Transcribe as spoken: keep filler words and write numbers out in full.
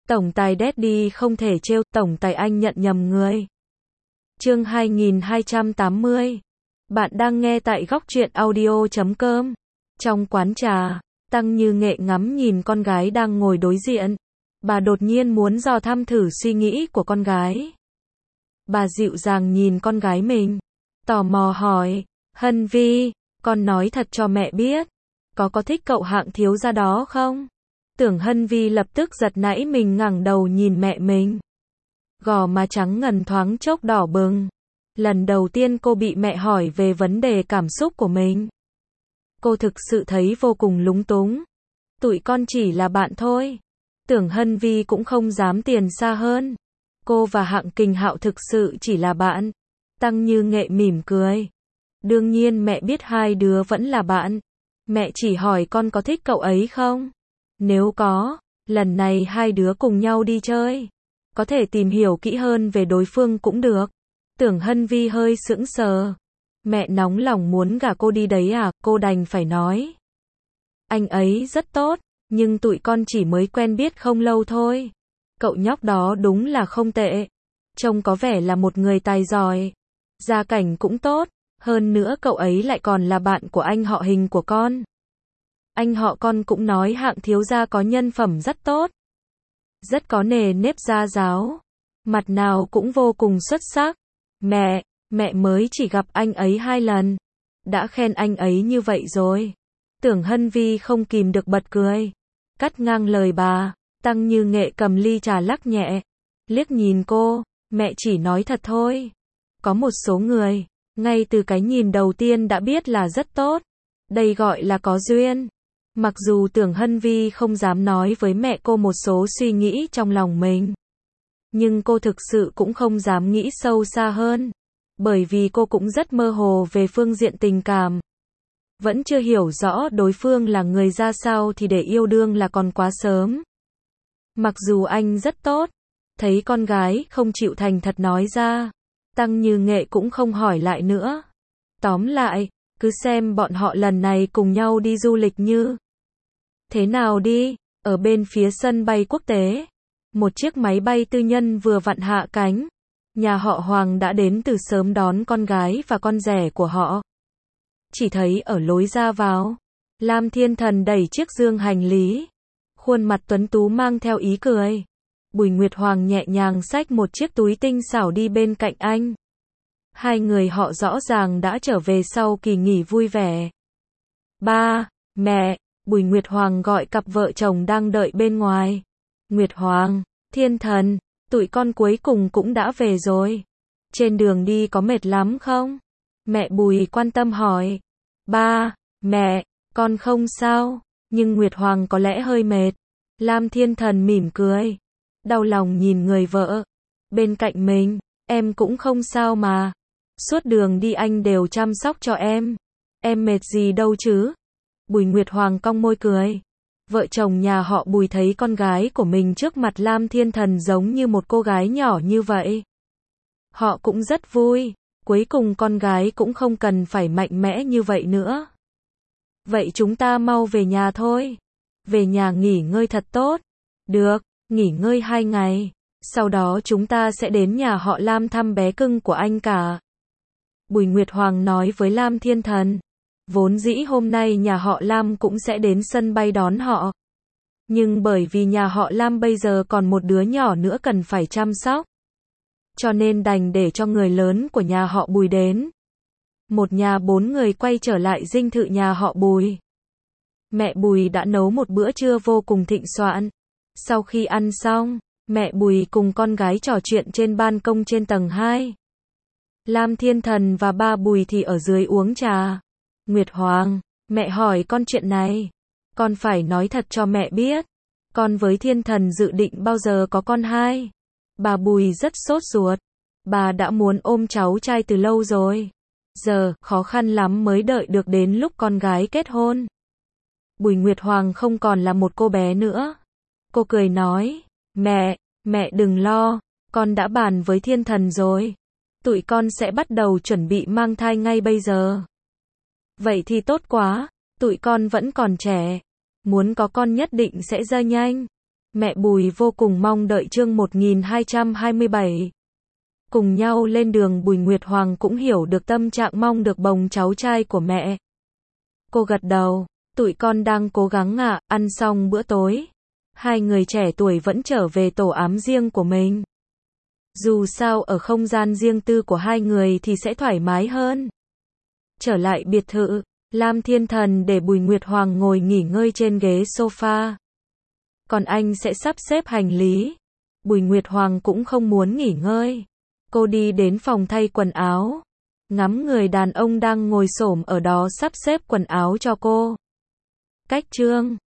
Tổng tài Daddy không thể trêu, tổng tài anh nhận nhầm người. Chương hai nghìn hai trăm tám mươi. Bạn đang nghe tại góc truyện audio chấm com. Trong quán trà, Tăng Như Nghệ ngắm nhìn con gái đang ngồi đối diện. Bà đột nhiên muốn dò thăm thử suy nghĩ của con gái. Bà dịu dàng nhìn con gái mình, tò mò hỏi, Hân Vi, con nói thật cho mẹ biết, có có thích cậu hạng thiếu gia đó không? Tưởng Hân Vi lập tức giật nảy mình ngẩng đầu nhìn mẹ mình. Gò má trắng ngần thoáng chốc đỏ bừng. Lần đầu tiên cô bị mẹ hỏi về vấn đề cảm xúc của mình. Cô thực sự thấy vô cùng lúng túng. Tụi con chỉ là bạn thôi. Tưởng Hân Vi cũng không dám tiền xa hơn. Cô và Hạng Kình Hạo thực sự chỉ là bạn. Tăng Như Nghệ mỉm cười. Đương nhiên mẹ biết hai đứa vẫn là bạn. Mẹ chỉ hỏi con có thích cậu ấy không? Nếu có, lần này hai đứa cùng nhau đi chơi. Có thể tìm hiểu kỹ hơn về đối phương cũng được. Tưởng Hân Vi hơi sững sờ. Mẹ nóng lòng muốn gả cô đi đấy à, cô đành phải nói. Anh ấy rất tốt, nhưng tụi con chỉ mới quen biết không lâu thôi. Cậu nhóc đó đúng là không tệ. Trông có vẻ là một người tài giỏi. Gia cảnh cũng tốt, hơn nữa cậu ấy lại còn là bạn của anh họ Hình của con. Anh họ con cũng nói Hạng thiếu gia có nhân phẩm rất tốt. Rất có nề nếp gia giáo. Mặt nào cũng vô cùng xuất sắc. Mẹ, mẹ mới chỉ gặp anh ấy hai lần. Đã khen anh ấy như vậy rồi. Tưởng Hân Vi không kìm được bật cười. Cắt ngang lời bà, Tăng Như Nghệ cầm ly trà lắc nhẹ. Liếc nhìn cô, mẹ chỉ nói thật thôi. Có một số người, ngay từ cái nhìn đầu tiên đã biết là rất tốt. Đây gọi là có duyên. Mặc dù Tưởng Hân Vi không dám nói với mẹ cô một số suy nghĩ trong lòng mình. Nhưng cô thực sự cũng không dám nghĩ sâu xa hơn. Bởi vì cô cũng rất mơ hồ về phương diện tình cảm. Vẫn chưa hiểu rõ đối phương là người ra sao thì để yêu đương là còn quá sớm. Mặc dù anh rất tốt, thấy con gái không chịu thành thật nói ra, Tăng Như Nghệ cũng không hỏi lại nữa. Tóm lại, cứ xem bọn họ lần này cùng nhau đi du lịch như thế nào đi. Ở bên phía sân bay quốc tế, một chiếc máy bay tư nhân vừa vặn hạ cánh. Nhà họ Hoàng đã đến từ sớm đón con gái và con rể của họ. Chỉ thấy ở lối ra vào, Lam Thiên Thần đẩy chiếc dương hành lý. Khuôn mặt tuấn tú mang theo ý cười. Bùi Nguyệt Hoàng nhẹ nhàng xách một chiếc túi tinh xảo đi bên cạnh anh. Hai người họ rõ ràng đã trở về sau kỳ nghỉ vui vẻ. Ba, mẹ, Bùi Nguyệt Hoàng gọi cặp vợ chồng đang đợi bên ngoài. Nguyệt Hoàng, Thiên Thần, tụi con cuối cùng cũng đã về rồi. Trên đường đi có mệt lắm không? Mẹ Bùi quan tâm hỏi. Ba, mẹ, con không sao, nhưng Nguyệt Hoàng có lẽ hơi mệt. Lam Thiên Thần mỉm cười. Đau lòng nhìn người vợ. Bên cạnh mình, em cũng không sao mà. Suốt đường đi anh đều chăm sóc cho em. Em mệt gì đâu chứ? Bùi Nguyệt Hoàng cong môi cười. Vợ chồng nhà họ Bùi thấy con gái của mình trước mặt Lam Thiên Thần giống như một cô gái nhỏ như vậy. Họ cũng rất vui. Cuối cùng con gái cũng không cần phải mạnh mẽ như vậy nữa. Vậy chúng ta mau về nhà thôi. Về nhà nghỉ ngơi thật tốt. Được, nghỉ ngơi hai ngày. Sau đó chúng ta sẽ đến nhà họ Lam thăm bé cưng của anh cả. Bùi Nguyệt Hoàng nói với Lam Thiên Thần. Vốn dĩ hôm nay nhà họ Lam cũng sẽ đến sân bay đón họ. Nhưng bởi vì nhà họ Lam bây giờ còn một đứa nhỏ nữa cần phải chăm sóc. Cho nên đành để cho người lớn của nhà họ Bùi đến. Một nhà bốn người quay trở lại dinh thự nhà họ Bùi. Mẹ Bùi đã nấu một bữa trưa vô cùng thịnh soạn. Sau khi ăn xong, mẹ Bùi cùng con gái trò chuyện trên ban công trên tầng hai. Lam Thiên Thần và ba Bùi thì ở dưới uống trà. Nguyệt Hoàng, mẹ hỏi con chuyện này. Con phải nói thật cho mẹ biết. Con với Thiên Thần dự định bao giờ có con hai. Bà Bùi rất sốt ruột. Bà đã muốn ôm cháu trai từ lâu rồi. Giờ, khó khăn lắm mới đợi được đến lúc con gái kết hôn. Bùi Nguyệt Hoàng không còn là một cô bé nữa. Cô cười nói, mẹ, mẹ đừng lo, con đã bàn với Thiên Thần rồi. Tụi con sẽ bắt đầu chuẩn bị mang thai ngay bây giờ. Vậy thì tốt quá, tụi con vẫn còn trẻ. Muốn có con nhất định sẽ ra nhanh. Mẹ Bùi vô cùng mong đợi chương một nghìn hai trăm hai mươi bảy. Cùng nhau lên đường Bùi Nguyệt Hoàng cũng hiểu được tâm trạng mong được bồng cháu trai của mẹ. Cô gật đầu, tụi con đang cố gắng ạ, ăn xong bữa tối. Hai người trẻ tuổi vẫn trở về tổ ám riêng của mình. Dù sao ở không gian riêng tư của hai người thì sẽ thoải mái hơn. Trở lại biệt thự, Lam Thiên Thần để Bùi Nguyệt Hoàng ngồi nghỉ ngơi trên ghế sofa. Còn anh sẽ sắp xếp hành lý. Bùi Nguyệt Hoàng cũng không muốn nghỉ ngơi. Cô đi đến phòng thay quần áo. Ngắm người đàn ông đang ngồi xổm ở đó sắp xếp quần áo cho cô. Cách chương